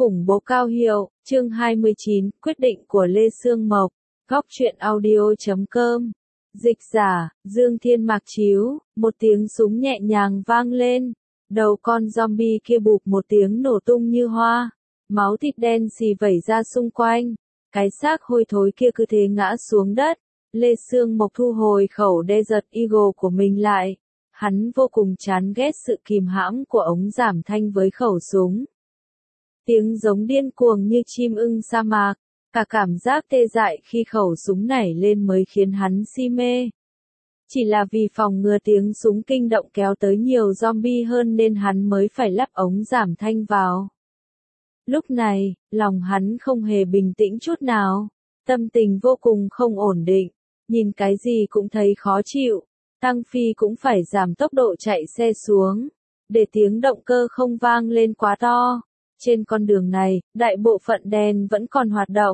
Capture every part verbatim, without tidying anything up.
Khủng bố cao hiệu, chương hai mươi chín, quyết định của Lê Sương Mộc, góc truyện audio chấm com. Dịch giả, Dương Thiên Mạc Chiếu, một tiếng súng nhẹ nhàng vang lên, đầu con zombie kia bụp một tiếng nổ tung như hoa, máu thịt đen xì vẩy ra xung quanh, cái xác hôi thối kia cứ thế ngã xuống đất. Lê Sương Mộc thu hồi khẩu Desert Eagle của mình lại, hắn vô cùng chán ghét sự kìm hãm của ống giảm thanh với khẩu súng. Tiếng giống điên cuồng như chim ưng sa mạc, cả cảm giác tê dại khi khẩu súng nảy lên mới khiến hắn si mê. Chỉ là vì phòng ngừa tiếng súng kinh động kéo tới nhiều zombie hơn nên hắn mới phải lắp ống giảm thanh vào. Lúc này, lòng hắn không hề bình tĩnh chút nào, tâm tình vô cùng không ổn định, nhìn cái gì cũng thấy khó chịu. Tăng Phi cũng phải giảm tốc độ chạy xe xuống, để tiếng động cơ không vang lên quá to. Trên con đường này, đại bộ phận đèn vẫn còn hoạt động.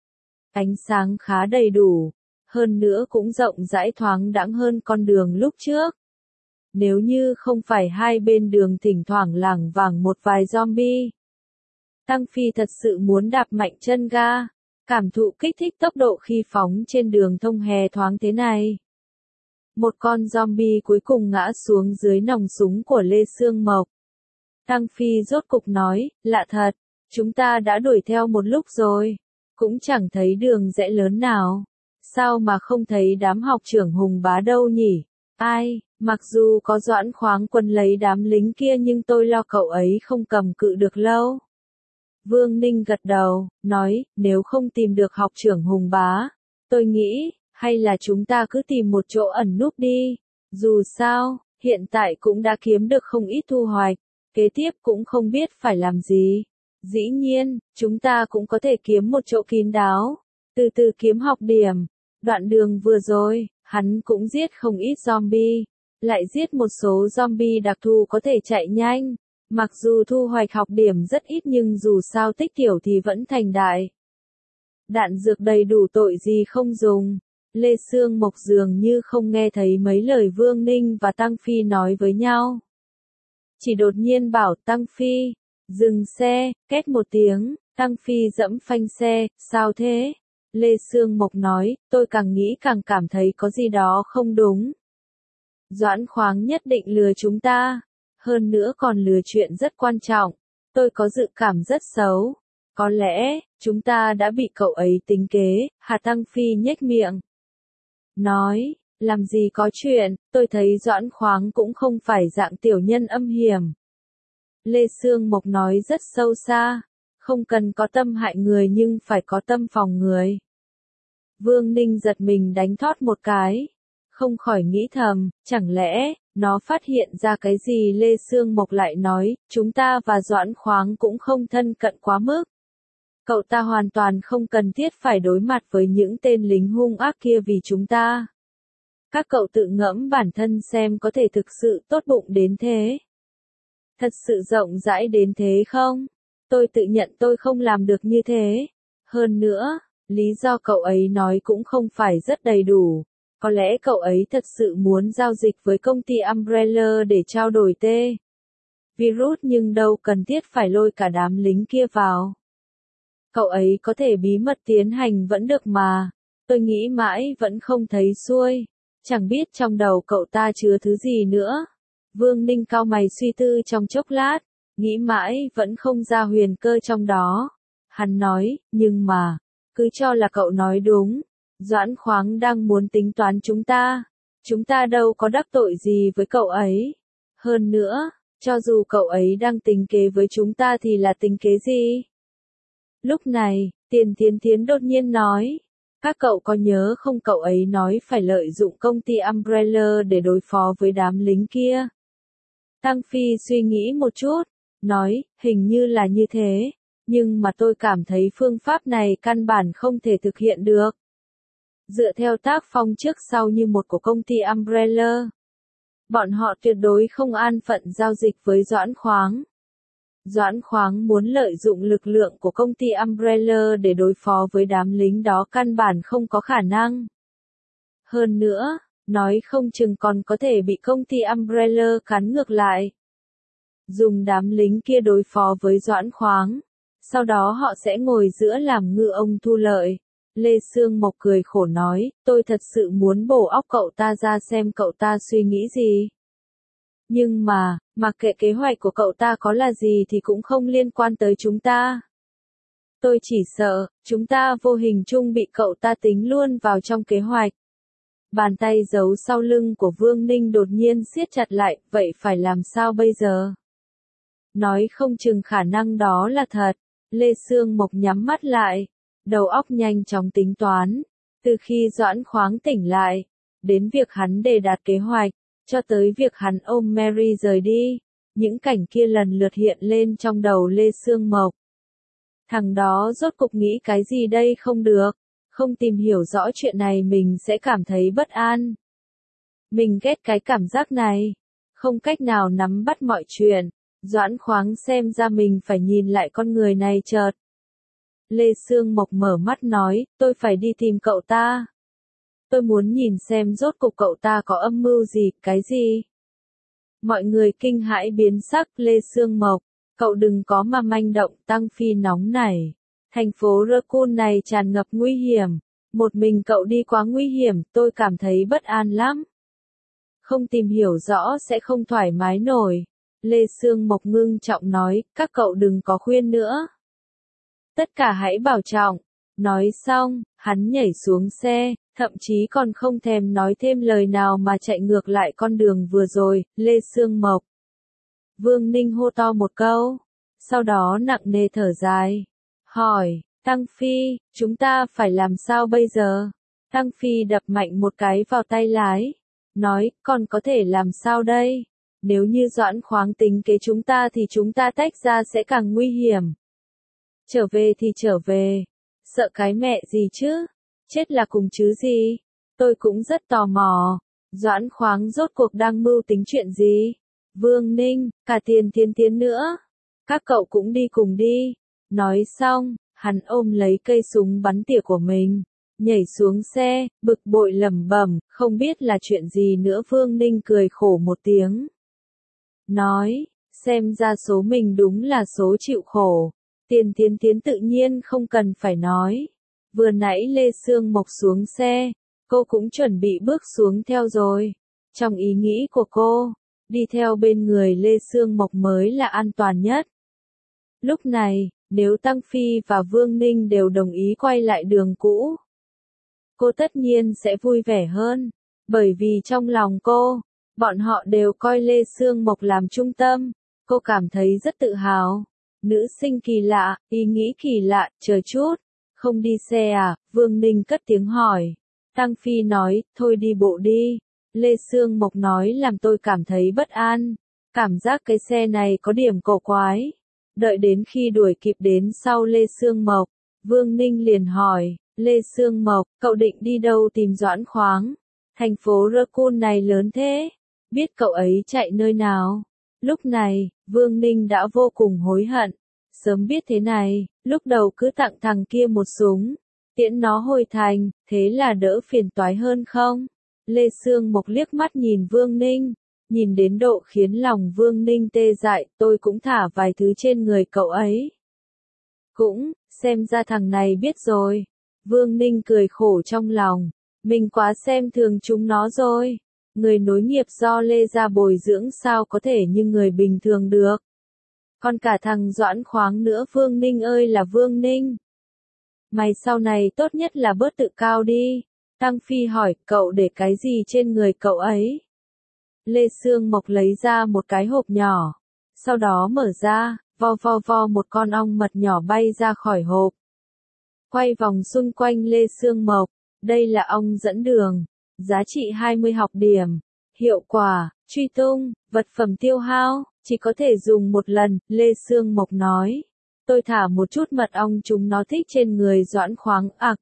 Ánh sáng khá đầy đủ, hơn nữa cũng rộng rãi thoáng đãng hơn con đường lúc trước. Nếu như không phải hai bên đường thỉnh thoảng lảng vảng một vài zombie, Tăng Phi thật sự muốn đạp mạnh chân ga, cảm thụ kích thích tốc độ khi phóng trên đường thông hè thoáng thế này. Một con zombie cuối cùng ngã xuống dưới nòng súng của Lê Sương Mộc. Tăng Phi rốt cục nói, lạ thật, chúng ta đã đuổi theo một lúc rồi, cũng chẳng thấy đường rẽ lớn nào. Sao mà không thấy đám học trưởng Hùng Bá đâu nhỉ? Ai, mặc dù có Doãn Khoáng Quân lấy đám lính kia nhưng tôi lo cậu ấy không cầm cự được lâu. Vương Ninh gật đầu, nói, nếu không tìm được học trưởng Hùng Bá, tôi nghĩ, hay là chúng ta cứ tìm một chỗ ẩn núp đi. Dù sao, hiện tại cũng đã kiếm được không ít thu hoạch, kế tiếp cũng không biết phải làm gì. Dĩ nhiên, chúng ta cũng có thể kiếm một chỗ kín đáo, từ từ kiếm học điểm. Đoạn đường vừa rồi, hắn cũng giết không ít zombie, lại giết một số zombie đặc thù có thể chạy nhanh. Mặc dù thu hoạch học điểm rất ít nhưng dù sao tích tiểu thì vẫn thành đại. Đạn dược đầy đủ tội gì không dùng. Lê Sương Mộc dường như không nghe thấy mấy lời Vương Ninh và Tăng Phi nói với nhau. Chỉ đột nhiên bảo Tăng Phi, dừng xe, két một tiếng, Tăng Phi dẫm phanh xe, sao thế? Lê Sương Mộc nói, tôi càng nghĩ càng cảm thấy có gì đó không đúng. Doãn Khoáng nhất định lừa chúng ta, hơn nữa còn lừa chuyện rất quan trọng, tôi có dự cảm rất xấu. Có lẽ, chúng ta đã bị cậu ấy tính kế, Hà Tăng Phi nhếch miệng. Nói, làm gì có chuyện, tôi thấy Doãn Khoáng cũng không phải dạng tiểu nhân âm hiểm. Lê Sương Mộc nói rất sâu xa, không cần có tâm hại người nhưng phải có tâm phòng người. Vương Ninh giật mình đánh thót một cái, không khỏi nghĩ thầm, chẳng lẽ, nó phát hiện ra cái gì? Lê Sương Mộc lại nói, chúng ta và Doãn Khoáng cũng không thân cận quá mức. Cậu ta hoàn toàn không cần thiết phải đối mặt với những tên lính hung ác kia vì chúng ta. Các cậu tự ngẫm bản thân xem có thể thực sự tốt bụng đến thế. Thật sự rộng rãi đến thế không? Tôi tự nhận tôi không làm được như thế. Hơn nữa, lý do cậu ấy nói cũng không phải rất đầy đủ. Có lẽ cậu ấy thật sự muốn giao dịch với công ty Umbrella để trao đổi tê virus nhưng đâu cần thiết phải lôi cả đám lính kia vào. Cậu ấy có thể bí mật tiến hành vẫn được mà. Tôi nghĩ mãi vẫn không thấy xuôi. Chẳng biết trong đầu cậu ta chứa thứ gì nữa. Vương Ninh cau mày suy tư trong chốc lát, nghĩ mãi vẫn không ra huyền cơ trong đó. Hắn nói, nhưng mà, cứ cho là cậu nói đúng. Doãn Khoáng đang muốn tính toán chúng ta. Chúng ta đâu có đắc tội gì với cậu ấy. Hơn nữa, cho dù cậu ấy đang tính kế với chúng ta thì là tính kế gì? Lúc này, Tiền Thiến Thiến đột nhiên nói. Các cậu có nhớ không, cậu ấy nói phải lợi dụng công ty Umbrella để đối phó với đám lính kia. Tăng Phi suy nghĩ một chút, nói, hình như là như thế, nhưng mà tôi cảm thấy phương pháp này căn bản không thể thực hiện được. Dựa theo tác phong trước sau như một của công ty Umbrella, bọn họ tuyệt đối không an phận giao dịch với Doãn Khoáng. Doãn Khoáng muốn lợi dụng lực lượng của công ty Umbrella để đối phó với đám lính đó căn bản không có khả năng. Hơn nữa, nói không chừng còn có thể bị công ty Umbrella cắn ngược lại. Dùng đám lính kia đối phó với Doãn Khoáng, Sau đó họ sẽ ngồi giữa làm ngư ông thu lợi. Lê Sương Mộc cười khổ nói, tôi thật sự muốn bổ óc cậu ta ra xem cậu ta suy nghĩ gì. Nhưng mà, mặc kệ kế hoạch của cậu ta có là gì thì cũng không liên quan tới chúng ta. Tôi chỉ sợ, chúng ta vô hình chung bị cậu ta tính luôn vào trong kế hoạch. Bàn tay giấu sau lưng của Vương Ninh đột nhiên siết chặt lại, vậy phải làm sao bây giờ? Nói không chừng khả năng đó là thật. Lê Sương Mộc nhắm mắt lại, đầu óc nhanh chóng tính toán. Từ khi Doãn Khoáng tỉnh lại, đến việc hắn đề đạt kế hoạch, cho tới việc hắn ôm Mary rời đi, những cảnh kia lần lượt hiện lên trong đầu Lê Sương Mộc. Thằng đó rốt cục nghĩ cái gì đây không được, không tìm hiểu rõ chuyện này mình sẽ cảm thấy bất an. Mình ghét cái cảm giác này, không cách nào nắm bắt mọi chuyện. Doãn Khoáng xem ra mình phải nhìn lại con người này chợt. Lê Sương Mộc mở mắt nói, tôi phải đi tìm cậu ta. Tôi muốn nhìn xem rốt cục cậu ta có âm mưu gì, cái gì. Mọi người kinh hãi biến sắc. Lê Sương Mộc, cậu đừng có mà manh động. Tăng Phi nóng nảy. Thành phố Raccoon này tràn ngập nguy hiểm. Một mình cậu đi quá nguy hiểm, tôi cảm thấy bất an lắm. Không tìm hiểu rõ sẽ không thoải mái nổi. Lê Sương Mộc ngưng trọng nói, các cậu đừng có khuyên nữa. Tất cả hãy bảo trọng. Nói xong, hắn nhảy xuống xe, thậm chí còn không thèm nói thêm lời nào mà chạy ngược lại con đường vừa rồi. Lê Sương Mộc. Vương Ninh hô to một câu, sau đó nặng nề thở dài. Hỏi, Tăng Phi, chúng ta phải làm sao bây giờ? Tăng Phi đập mạnh một cái vào tay lái. Nói, còn có thể làm sao đây? Nếu như Doãn Khoáng tính kế chúng ta thì chúng ta tách ra sẽ càng nguy hiểm. Trở về thì trở về. Sợ cái mẹ gì chứ? Chết là cùng chứ gì? Tôi cũng rất tò mò. Doãn Khoáng rốt cuộc đang mưu tính chuyện gì? Vương Ninh, cả Tiền Tiến Tiến nữa. Các cậu cũng đi cùng đi. Nói xong, hắn ôm lấy cây súng bắn tỉa của mình, nhảy xuống xe, bực bội lẩm bẩm, không biết là chuyện gì nữa. Vương Ninh cười khổ một tiếng. Nói, xem ra số mình đúng là số chịu khổ. Tiền Tiến Tiến tự nhiên không cần phải nói. Vừa nãy Lê Sương Mộc xuống xe, cô cũng chuẩn bị bước xuống theo rồi. Trong ý nghĩ của cô, đi theo bên người Lê Sương Mộc mới là an toàn nhất. Lúc này, nếu Tăng Phi và Vương Ninh đều đồng ý quay lại đường cũ, cô tất nhiên sẽ vui vẻ hơn, bởi vì trong lòng cô, bọn họ đều coi Lê Sương Mộc làm trung tâm. Cô cảm thấy rất tự hào. Nữ sinh kỳ lạ, ý nghĩ kỳ lạ, chờ chút. Không đi xe à? Vương Ninh cất tiếng hỏi. Tăng Phi nói, thôi đi bộ đi. Lê Sương Mộc nói làm tôi cảm thấy bất an. Cảm giác cái xe này có điểm cổ quái. Đợi đến khi đuổi kịp đến sau Lê Sương Mộc, Vương Ninh liền hỏi, Lê Sương Mộc, cậu định đi đâu tìm Doãn Khoáng? Thành phố Raccoon này lớn thế, biết cậu ấy chạy nơi nào? Lúc này, Vương Ninh đã vô cùng hối hận. Sớm biết thế này, lúc đầu cứ tặng thằng kia một súng, tiễn nó hồi thành, thế là đỡ phiền toái hơn không? Lê Sương Mộc liếc mắt nhìn Vương Ninh, nhìn đến độ khiến lòng Vương Ninh tê dại, tôi cũng thả vài thứ trên người cậu ấy. Cũng, xem ra thằng này biết rồi. Vương Ninh cười khổ trong lòng, mình quá xem thường chúng nó rồi. Người nối nghiệp do Lê gia bồi dưỡng sao có thể như người bình thường được. Còn cả thằng Doãn Khoáng nữa. Vương Ninh ơi là Vương Ninh. Mày sau này tốt nhất là bớt tự cao đi. Tăng Phi hỏi, cậu để cái gì trên người cậu ấy? Lê Sương Mộc lấy ra một cái hộp nhỏ. Sau đó mở ra, vo vo vo một con ong mật nhỏ bay ra khỏi hộp. Quay vòng xung quanh Lê Sương Mộc. Đây là ong dẫn đường. Giá trị hai mươi học điểm. Hiệu quả, truy tung, vật phẩm tiêu hao, chỉ có thể dùng một lần. Lê Sương Mộc nói. Tôi thả một chút mật ong chúng nó thích trên người Doãn Khoáng ạc.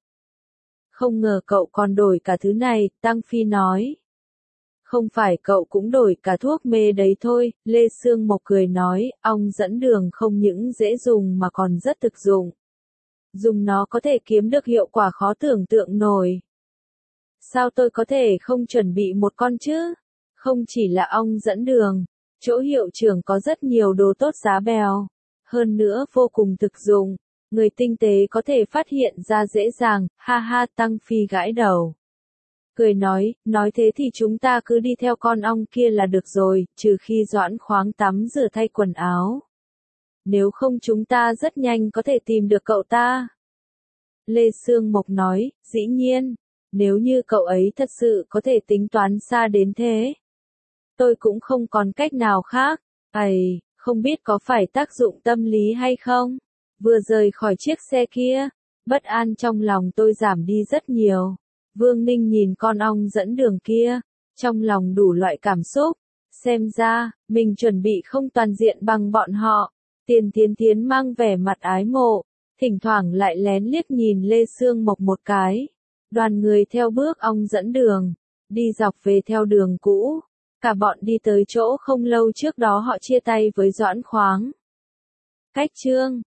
Không ngờ cậu còn đổi cả thứ này, Tăng Phi nói. Không phải cậu cũng đổi cả thuốc mê đấy thôi. Lê Sương Mộc cười nói, ong dẫn đường không những dễ dùng mà còn rất thực dụng. Dùng nó có thể kiếm được hiệu quả khó tưởng tượng nổi. Sao tôi có thể không chuẩn bị một con chứ? Không chỉ là ong dẫn đường, chỗ hiệu trưởng có rất nhiều đồ tốt giá bèo. hơn nữa vô cùng thực dụng. Người tinh tế có thể phát hiện ra dễ dàng, ha ha. Tăng Phi gãi đầu. Cười nói, nói thế thì chúng ta cứ đi theo con ong kia là được rồi, trừ khi Doãn Khoáng tắm rửa thay quần áo. Nếu không chúng ta rất nhanh có thể tìm được cậu ta. Lê Sương Mộc nói, dĩ nhiên, nếu như cậu ấy thật sự có thể tính toán xa đến thế. Tôi cũng không còn cách nào khác. Ây, không biết có phải tác dụng tâm lý hay không? Vừa rời khỏi chiếc xe kia, bất an trong lòng tôi giảm đi rất nhiều. Vương Ninh nhìn con ong dẫn đường kia, trong lòng đủ loại cảm xúc. Xem ra, mình chuẩn bị không toàn diện bằng bọn họ. Tiền Tiến Tiến mang vẻ mặt ái mộ, thỉnh thoảng lại lén liếc nhìn Lê Sương Mộc một cái. Đoàn người theo bước ong dẫn đường, đi dọc về theo đường cũ. Cả bọn đi tới chỗ không lâu trước đó họ chia tay với Doãn Khoáng. Cách chương